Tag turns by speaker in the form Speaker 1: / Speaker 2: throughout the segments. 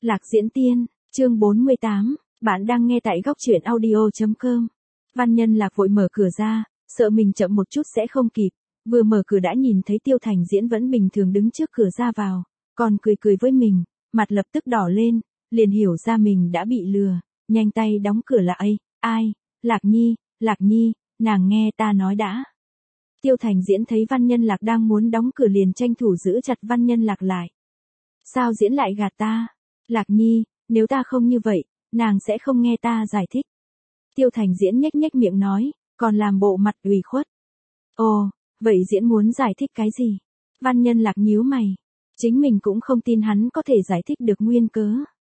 Speaker 1: Lạc Diễn Tiên, chương 48, bạn đang nghe tại góc truyện audio.com. Văn Nhân Lạc vội mở cửa ra, sợ mình chậm một chút sẽ không kịp, vừa mở cửa đã nhìn thấy Tiêu Thành Diễn vẫn bình thường đứng trước cửa ra vào, còn cười cười với mình, mặt lập tức đỏ lên, liền hiểu ra mình đã bị lừa, nhanh tay đóng cửa lại. Ai, Lạc Nhi, nàng nghe ta nói đã. Tiêu Thành Diễn thấy Văn Nhân Lạc đang muốn đóng cửa liền tranh thủ giữ chặt Văn Nhân Lạc lại. Sao Diễn lại gạt ta? Lạc Nhi, nếu ta không như vậy, nàng sẽ không nghe ta giải thích. Tiêu Thành Diễn nhếch nhếch miệng nói, còn làm bộ mặt ủy khuất. Ồ, vậy Diễn muốn giải thích cái gì? Văn Nhân Lạc nhíu mày. Chính mình cũng không tin hắn có thể giải thích được nguyên cớ.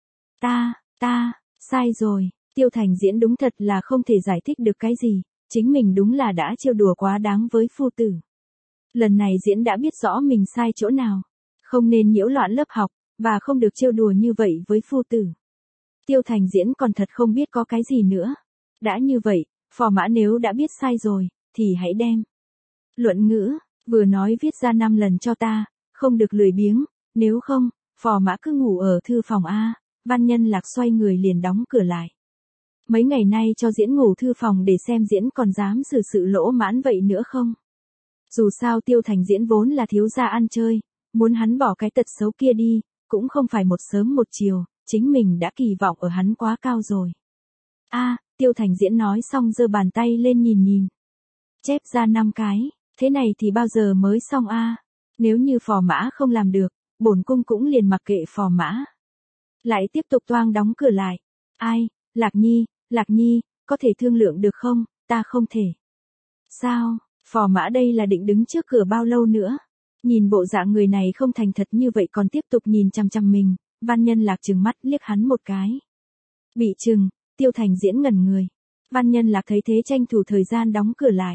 Speaker 1: Sai rồi. Tiêu Thành Diễn đúng thật là không thể giải thích được cái gì. Chính mình đúng là đã trêu đùa quá đáng với phu tử. Lần này Diễn đã biết rõ mình sai chỗ nào. Không nên nhiễu loạn lớp học, và không được trêu đùa như vậy với phu tử. Tiêu Thành Diễn còn thật không biết có cái gì nữa. Đã như vậy, phò mã nếu đã biết sai rồi, thì hãy đem luận ngữ, vừa nói viết ra 5 lần cho ta, không được lười biếng, nếu không, phò mã cứ ngủ ở thư phòng A. Văn Nhân Lạc xoay người liền đóng cửa lại. Mấy ngày nay cho Diễn ngủ thư phòng để xem Diễn còn dám xử sự lỗ mãn vậy nữa không. Dù sao Tiêu Thành Diễn vốn là thiếu gia ăn chơi, muốn hắn bỏ cái tật xấu kia đi, cũng không phải một sớm một chiều, chính mình đã kỳ vọng ở hắn quá cao rồi. Tiêu Thành Diễn nói xong giơ bàn tay lên nhìn. Chép ra 5 cái, thế này thì bao giờ mới xong Nếu như phò mã không làm được, bổn cung cũng liền mặc kệ phò mã. Lại tiếp tục toang đóng cửa lại. Ai, Lạc Nhi, có thể thương lượng được không, ta không thể. Sao, phò mã đây là định đứng trước cửa bao lâu nữa? Nhìn bộ dạng người này không thành thật như vậy còn tiếp tục nhìn chằm chằm mình, Văn Nhân Lạc trừng mắt liếc hắn một cái. Bị trừng, Tiêu Thành Diễn ngẩn người. Văn Nhân Lạc thấy thế tranh thủ thời gian đóng cửa lại.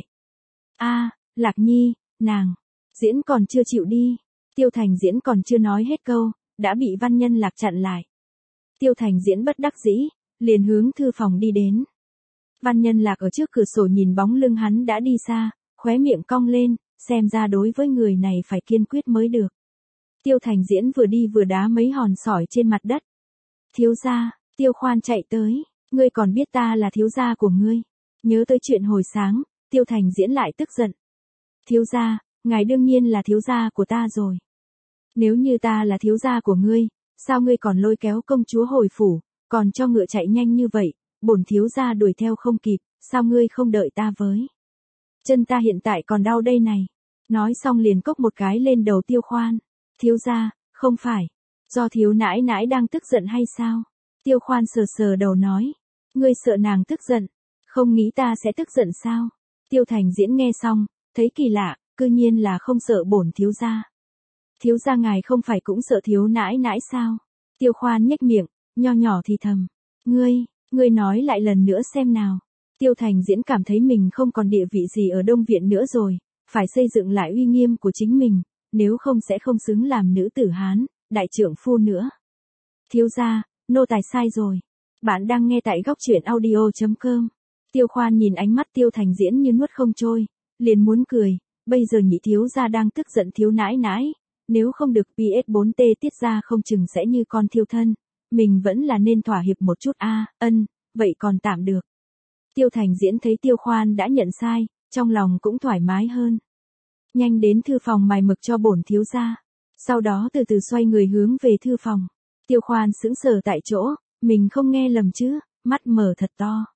Speaker 1: Lạc Nhi, nàng, Diễn còn chưa chịu đi. Tiêu Thành Diễn còn chưa nói hết câu, đã bị Văn Nhân Lạc chặn lại. Tiêu Thành Diễn bất đắc dĩ, liền hướng thư phòng đi đến. Văn Nhân Lạc ở trước cửa sổ nhìn bóng lưng hắn đã đi xa, khóe miệng cong lên, xem ra đối với người này phải kiên quyết mới được. Tiêu Thành Diễn vừa đi vừa đá mấy hòn sỏi trên mặt đất. Thiếu gia, Tiêu Khoan chạy tới, ngươi còn biết ta là thiếu gia của ngươi. Nhớ tới chuyện hồi sáng, Tiêu Thành Diễn lại tức giận. Thiếu gia, ngài đương nhiên là thiếu gia của ta rồi. Nếu như ta là thiếu gia của ngươi, sao ngươi còn lôi kéo công chúa hồi phủ, còn cho ngựa chạy nhanh như vậy, bổn thiếu gia đuổi theo không kịp, sao ngươi không đợi ta với? Chân ta hiện tại còn đau đây này. Nói xong liền cốc một cái lên đầu Tiêu Khoan. Thiếu gia, không phải, do thiếu nãi nãi đang tức giận hay sao? Tiêu Khoan sờ sờ đầu nói. Ngươi sợ nàng tức giận, không nghĩ ta sẽ tức giận sao? Tiêu Thành Diễn nghe xong, thấy kỳ lạ, cư nhiên là không sợ bổn thiếu gia. Thiếu gia ngài không phải cũng sợ thiếu nãi nãi sao? Tiêu Khoan nhếch miệng, nho nhỏ thì thầm. Ngươi nói lại lần nữa xem nào. Tiêu Thành Diễn cảm thấy mình không còn địa vị gì ở Đông Viện nữa rồi, phải xây dựng lại uy nghiêm của chính mình, nếu không sẽ không xứng làm nữ tử Hán, đại trượng phu nữa. Thiếu gia, nô tài sai rồi. Bạn đang nghe tại góc truyện audio.com. Tiêu Khoan nhìn ánh mắt Tiêu Thành Diễn như nuốt không trôi, liền muốn cười, bây giờ nhị thiếu gia đang tức giận thiếu nãi nãi, nếu không được PS4T tiết ra không chừng sẽ như con thiêu thân, mình vẫn là nên thỏa hiệp một chút vậy còn tạm được. Tiêu Thành Diễn thấy Tiêu Khoan đã nhận sai, trong lòng cũng thoải mái hơn. Nhanh đến thư phòng mài mực cho bổn thiếu gia. Sau đó từ từ xoay người hướng về thư phòng. Tiêu Khoan sững sờ tại chỗ, mình không nghe lầm chứ, mắt mở thật to.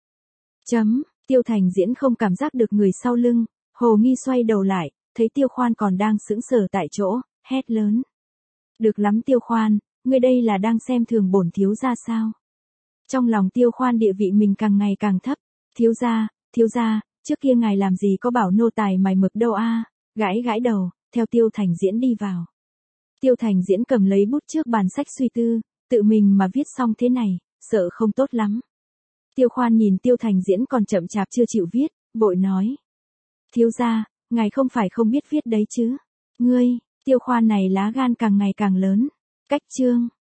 Speaker 1: Tiêu Thành Diễn không cảm giác được người sau lưng, hồ nghi xoay đầu lại, thấy Tiêu Khoan còn đang sững sờ tại chỗ, hét lớn. Được lắm Tiêu Khoan, ngươi đây là đang xem thường bổn thiếu gia sao? Trong lòng Tiêu Khoan địa vị mình càng ngày càng thấp. Thiếu gia, trước kia ngài làm gì có bảo nô tài mài mực đâu gãi đầu, theo Tiêu Thành Diễn đi vào. Tiêu Thành Diễn cầm lấy bút trước bàn sách suy tư, tự mình mà viết xong thế này, sợ không tốt lắm. Tiêu Khoan nhìn Tiêu Thành Diễn còn chậm chạp chưa chịu viết, vội nói. Thiếu gia, ngài không phải không biết viết đấy chứ. Tiêu Khoan này lá gan càng ngày càng lớn. Cách chương.